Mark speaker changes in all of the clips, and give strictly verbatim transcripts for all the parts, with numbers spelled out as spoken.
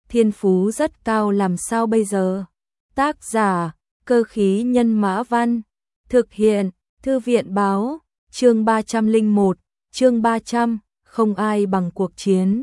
Speaker 1: thiên phú rất cao làm sao bây giờ? Tác giả, Cơ khí nhân mã văn, thực hiện, Thư viện báo, chương ba trăm lẻ một, chương ba trăm, không ai bằng cuộc chiến.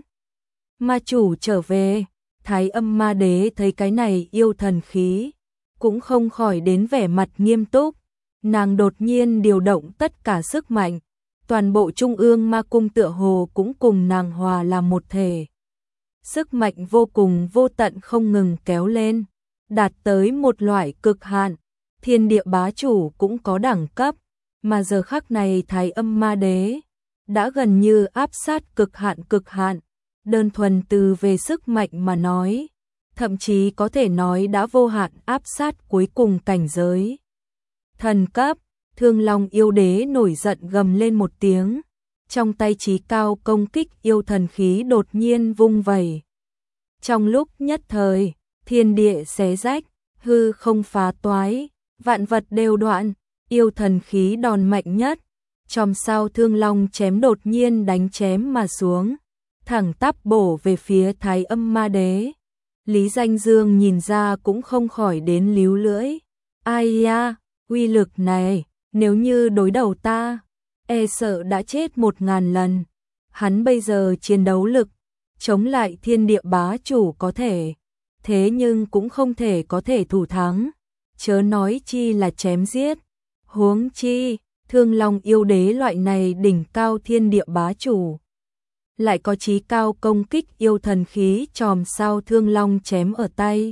Speaker 1: Ma chủ trở về, Thái Âm Ma Đế thấy cái này yêu thần khí, cũng không khỏi đến vẻ mặt nghiêm túc, nàng đột nhiên điều động tất cả sức mạnh, toàn bộ trung ương ma cung tựa hồ cũng cùng nàng hòa làm một thể. Sức mạnh vô cùng vô tận không ngừng kéo lên, đạt tới một loại cực hạn, thiên địa bá chủ cũng có đẳng cấp, mà giờ khắc này Thái Âm Ma Đế đã gần như áp sát cực hạn cực hạn, đơn thuần từ về sức mạnh mà nói, thậm chí có thể nói đã vô hạn áp sát cuối cùng cảnh giới. Thần cấp, Thương Long yêu đế nổi giận gầm lên một tiếng, trong tay chí cao công kích yêu thần khí đột nhiên vung vẩy. Trong lúc nhất thời, thiên địa xé rách, hư không phá toái, vạn vật đều đoạn, yêu thần khí đòn mạnh nhất, chòm sao Thương Long chém đột nhiên đánh chém mà xuống, thẳng tắp bổ về phía Thái Âm Ma Đế. Lý Danh Dương nhìn ra cũng không khỏi đến líu lưỡi. Ai ya, uy lực này, nếu như đối đầu ta, e sợ đã chết một ngàn lần. Hắn bây giờ chiến đấu lực, chống lại thiên địa bá chủ có thể, thế nhưng cũng không thể có thể thủ thắng, chớ nói chi là chém giết. Huống chi, Thương Long yêu đế loại này đỉnh cao thiên địa bá chủ, lại có chí cao công kích yêu thần khí chòm sao Thương Long chém ở tay.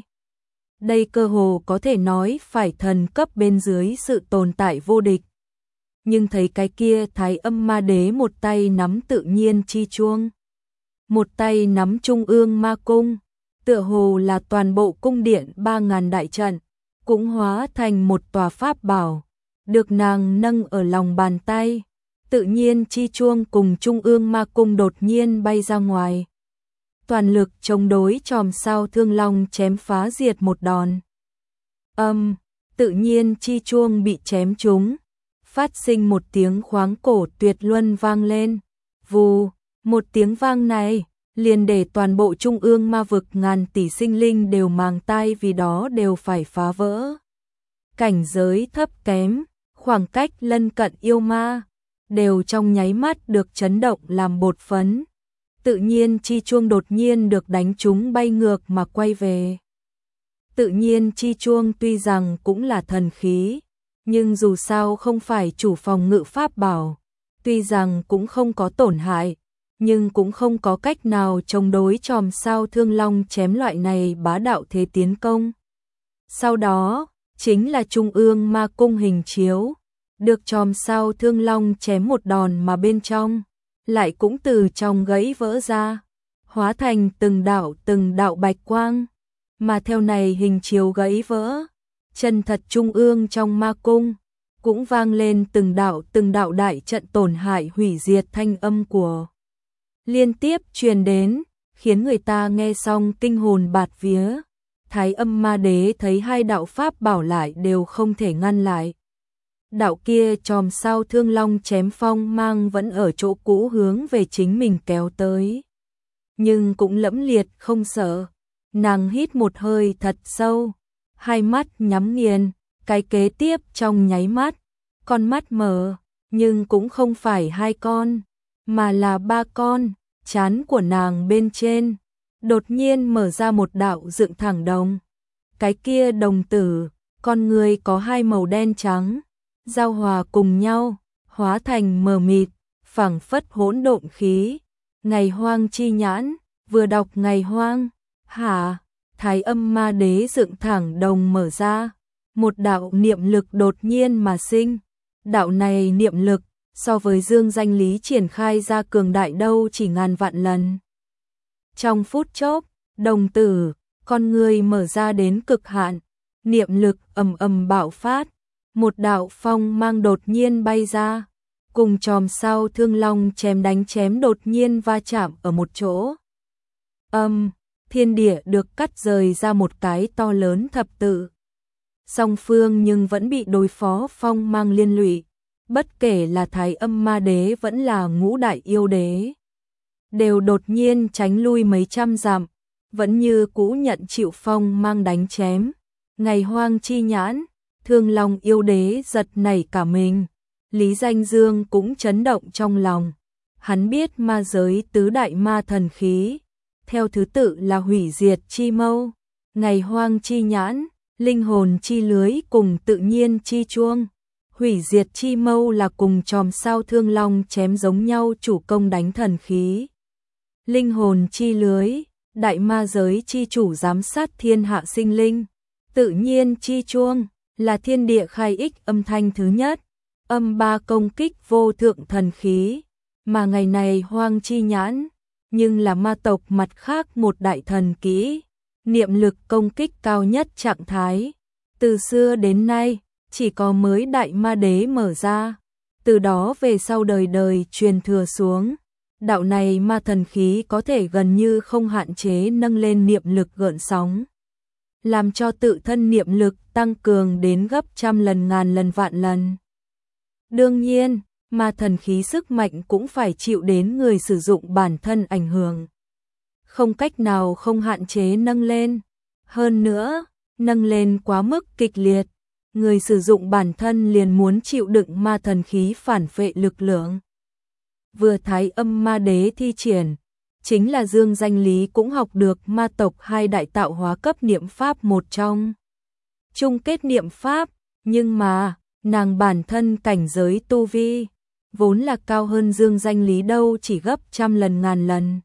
Speaker 1: Đây cơ hồ có thể nói phải thần cấp bên dưới sự tồn tại vô địch. Nhưng thấy cái kia Thái Âm Ma Đế một tay nắm tự nhiên chi chuông, một tay nắm trung ương ma cung, tựa hồ là toàn bộ cung điện ba ngàn đại trận, cũng hóa thành một tòa pháp bảo, được nàng nâng ở lòng bàn tay. Tự nhiên chi chuông cùng trung ương ma cung đột nhiên bay ra ngoài, toàn lực chống đối chòm sao Thương Long chém phá diệt một đòn. Âm, um, tự nhiên chi chuông bị chém trúng, phát sinh một tiếng khoáng cổ tuyệt luân vang lên. Vù, một tiếng vang này liền để toàn bộ trung ương ma vực ngàn tỷ sinh linh đều màng tai, vì đó đều phải phá vỡ. Cảnh giới thấp kém, khoảng cách lân cận yêu ma, đều trong nháy mắt được chấn động làm bột phấn. Tự nhiên chi chuông đột nhiên được đánh trúng bay ngược mà quay về. Tự nhiên chi chuông tuy rằng cũng là thần khí, nhưng dù sao không phải chủ phòng ngự pháp bảo, tuy rằng cũng không có tổn hại, nhưng cũng không có cách nào chống đối chòm sao Thương Long chém loại này bá đạo thế tiến công. Sau đó, chính là trung ương ma cung hình chiếu, được chòm sao Thương Long chém một đòn mà bên trong lại cũng từ trong gãy vỡ ra, hóa thành từng đạo từng đạo bạch quang, mà theo này hình chiếu gãy vỡ, chân thật trung ương trong ma cung cũng vang lên từng đạo từng đạo đại trận tổn hại hủy diệt thanh âm của liên tiếp truyền đến, khiến người ta nghe xong kinh hồn bạt vía. Thái Âm Ma Đế thấy hai đạo pháp bảo lại đều không thể ngăn lại. Đạo kia chòm sao Thương Long chém phong mang vẫn ở chỗ cũ hướng về chính mình kéo tới, nhưng cũng lẫm liệt không sợ. Nàng hít một hơi thật sâu, hai mắt nhắm nghiền, cái kế tiếp trong nháy mắt, con mắt mở, nhưng cũng không phải hai con, mà là ba con. Trán của nàng bên trên đột nhiên mở ra một đạo dựng thẳng đồng. Cái kia đồng tử, con người có hai màu đen trắng, giao hòa cùng nhau, hóa thành mờ mịt, phảng phất hỗn độn khí. Ngày hoang chi nhãn, vừa đọc ngày hoang, hả? Thái Âm Ma Đế dựng thẳng đồng mở ra, một đạo niệm lực đột nhiên mà sinh. Đạo này niệm lực so với dương danh lý triển khai ra cường đại đâu chỉ ngàn vạn lần. Trong phút chốc, đồng tử, con người mở ra đến cực hạn, niệm lực ầm ầm bạo phát, một đạo phong mang đột nhiên bay ra, cùng chòm sao Thương Long chém đánh chém đột nhiên va chạm ở một chỗ. Âm, um, thiên địa được cắt rời ra một cái to lớn thập tự. Song phương nhưng vẫn bị đối phó phong mang liên lụy, bất kể là Thái Âm Ma Đế vẫn là Ngũ Đại Yêu Đế, đều đột nhiên tránh lui mấy trăm dặm, vẫn như cũ nhận chịu phong mang đánh chém. Ngày hoang chi nhãn, Thương Long yêu đế giật nảy cả mình. Lý Danh Dương cũng chấn động trong lòng. Hắn biết ma giới tứ đại ma thần khí, theo thứ tự là hủy diệt chi mâu, ngày hoang chi nhãn, linh hồn chi lưới cùng tự nhiên chi chuông. Hủy diệt chi mâu là cùng chòm sao Thương Long chém giống nhau chủ công đánh thần khí. Linh hồn chi lưới, đại ma giới chi chủ giám sát thiên hạ sinh linh. Tự nhiên chi chuông, là thiên địa khai ích âm thanh thứ nhất. Âm ba công kích vô thượng thần khí, mà ngày này hoang chi nhãn, nhưng là ma tộc mặt khác một đại thần kỹ, niệm lực công kích cao nhất trạng thái. Từ xưa đến nay, chỉ có mới đại ma đế mở ra, từ đó về sau đời đời truyền thừa xuống. Đạo này ma thần khí có thể gần như không hạn chế nâng lên niệm lực gợn sóng, làm cho tự thân niệm lực tăng cường đến gấp trăm lần ngàn lần vạn lần. Đương nhiên, ma thần khí sức mạnh cũng phải chịu đến người sử dụng bản thân ảnh hưởng. Không cách nào không hạn chế nâng lên. Hơn nữa, nâng lên quá mức kịch liệt, người sử dụng bản thân liền muốn chịu đựng ma thần khí phản phệ lực lượng. Vừa Thái Âm Ma Đế thi triển, chính là Dương Danh Lý cũng học được ma tộc hai đại tạo hóa cấp niệm pháp một trong. Chung kết niệm pháp, nhưng mà, nàng bản thân cảnh giới tu vi, vốn là cao hơn Dương Danh Lý đâu chỉ gấp trăm lần ngàn lần.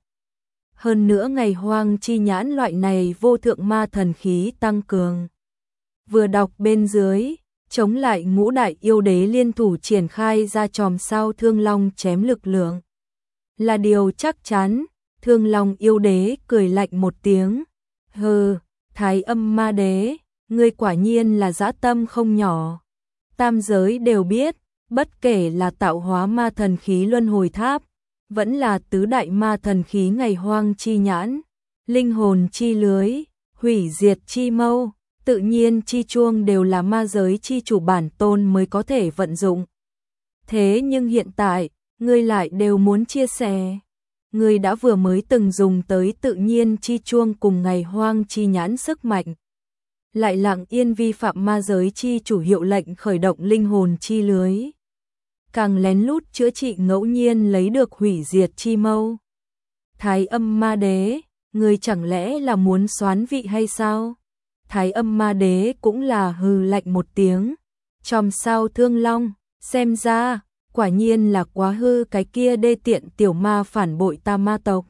Speaker 1: Hơn nữa ngày hoang chi nhãn loại này vô thượng ma thần khí tăng cường. Vừa đọc bên dưới, chống lại ngũ đại yêu đế liên thủ triển khai ra chòm sao Thương Long chém lực lượng. Là điều chắc chắn, Thương Long yêu đế cười lạnh một tiếng. Hừ, Thái Âm Ma Đế, ngươi quả nhiên là dã tâm không nhỏ. Tam giới đều biết, bất kể là tạo hóa ma thần khí luân hồi tháp, vẫn là tứ đại ma thần khí ngày hoang chi nhãn, linh hồn chi lưới, hủy diệt chi mâu, tự nhiên chi chuông đều là ma giới chi chủ bản tôn mới có thể vận dụng. Thế nhưng hiện tại, ngươi lại đều muốn chia sẻ. Ngươi đã vừa mới từng dùng tới tự nhiên chi chuông cùng ngày hoang chi nhãn sức mạnh, lại lặng yên vi phạm ma giới chi chủ hiệu lệnh khởi động linh hồn chi lưới. Càng lén lút chữa trị ngẫu nhiên lấy được hủy diệt chi mâu. Thái Âm Ma Đế, ngươi chẳng lẽ là muốn soán vị hay sao? Thái Âm Ma Đế cũng là hừ lạnh một tiếng. Chòm sao Thương Long, xem ra, quả nhiên là quá hư cái kia đê tiện tiểu ma phản bội ta ma tộc.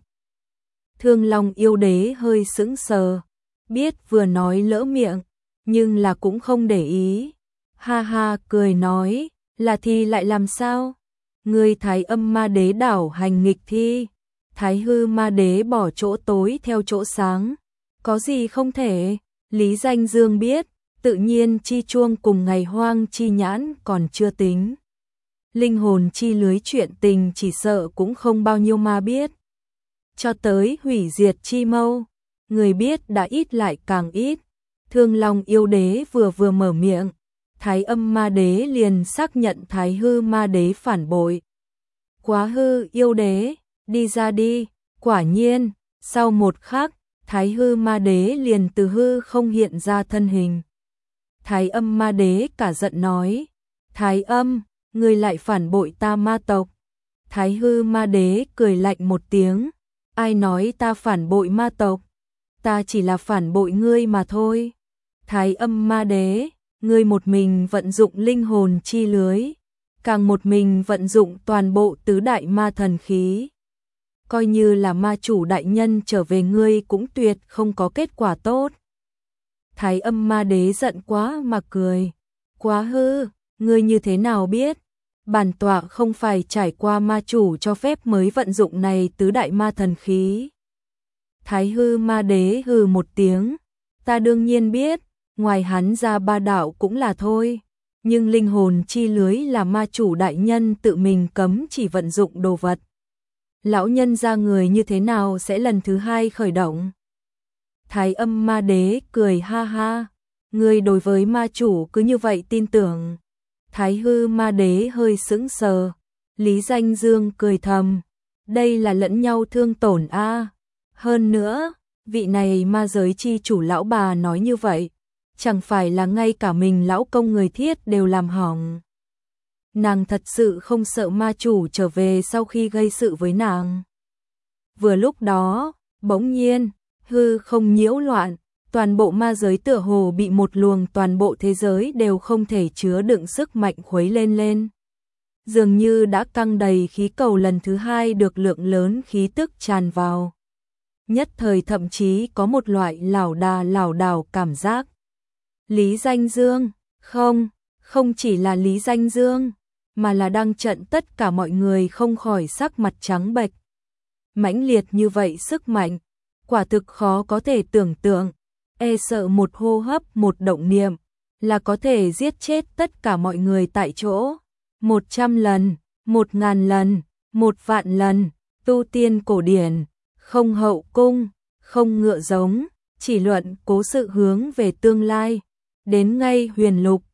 Speaker 1: Thương Long yêu đế hơi sững sờ, biết vừa nói lỡ miệng, nhưng là cũng không để ý. Ha ha cười nói, là thì lại làm sao? Người Thái Âm Ma Đế đảo hành nghịch thi, Thái Hư Ma Đế bỏ chỗ tối theo chỗ sáng. Có gì không thể? Lý Danh Dương biết, tự nhiên chi chuông cùng ngày hoang chi nhãn còn chưa tính. Linh hồn chi lưới chuyện tình chỉ sợ cũng không bao nhiêu ma biết. Cho tới hủy diệt chi mâu, người biết đã ít lại càng ít. Thương Long yêu đế vừa vừa mở miệng, Thái Âm Ma Đế liền xác nhận Thái Hư Ma Đế phản bội. Quá hư yêu đế, đi ra đi. Quả nhiên, sau một khắc, Thái Hư Ma Đế liền từ hư không hiện ra thân hình. Thái Âm Ma Đế cả giận nói, Thái Âm, ngươi lại phản bội ta ma tộc. Thái Hư Ma Đế cười lạnh một tiếng, ai nói ta phản bội ma tộc? Ta chỉ là phản bội ngươi mà thôi. Thái Âm Ma Đế, ngươi một mình vận dụng linh hồn chi lưới, càng một mình vận dụng toàn bộ tứ đại ma thần khí. Coi như là ma chủ đại nhân trở về ngươi cũng tuyệt không có kết quả tốt. Thái Âm Ma Đế giận quá mà cười. Quá hư, ngươi như thế nào biết? Bản tọa không phải trải qua ma chủ cho phép mới vận dụng này tứ đại ma thần khí. Thái Hư Ma Đế hừ một tiếng. Ta đương nhiên biết, ngoài hắn ra ba đạo cũng là thôi. Nhưng linh hồn chi lưới là ma chủ đại nhân tự mình cấm chỉ vận dụng đồ vật. Lão nhân ra người như thế nào sẽ lần thứ hai khởi động? Thái Âm Ma Đế cười ha ha. Người đối với ma chủ cứ như vậy tin tưởng. Thái Hư Ma Đế hơi sững sờ. Lý Danh Dương cười thầm. Đây là lẫn nhau thương tổn a. Hơn nữa, vị này ma giới chi chủ lão bà nói như vậy, chẳng phải là ngay cả mình lão công người thiết đều làm hỏng. Nàng thật sự không sợ ma chủ trở về sau khi gây sự với nàng. Vừa lúc đó, bỗng nhiên, hư không nhiễu loạn, toàn bộ ma giới tựa hồ bị một luồng toàn bộ thế giới đều không thể chứa đựng sức mạnh khuấy lên lên. Dường như đã căng đầy khí cầu lần thứ hai được lượng lớn khí tức tràn vào. Nhất thời thậm chí có một loại lảo đà lảo đảo cảm giác. Lý Danh Dương, không, không chỉ là Lý Danh Dương, mà là đang trận tất cả mọi người không khỏi sắc mặt trắng bệch. Mãnh liệt như vậy sức mạnh, quả thực khó có thể tưởng tượng, e sợ một hô hấp một động niệm, là có thể giết chết tất cả mọi người tại chỗ. Một trăm lần, một ngàn lần, một vạn lần, tu tiên cổ điển, không hậu cung, không ngựa giống, chỉ luận cố sự hướng về tương lai, đến ngay huyền lục,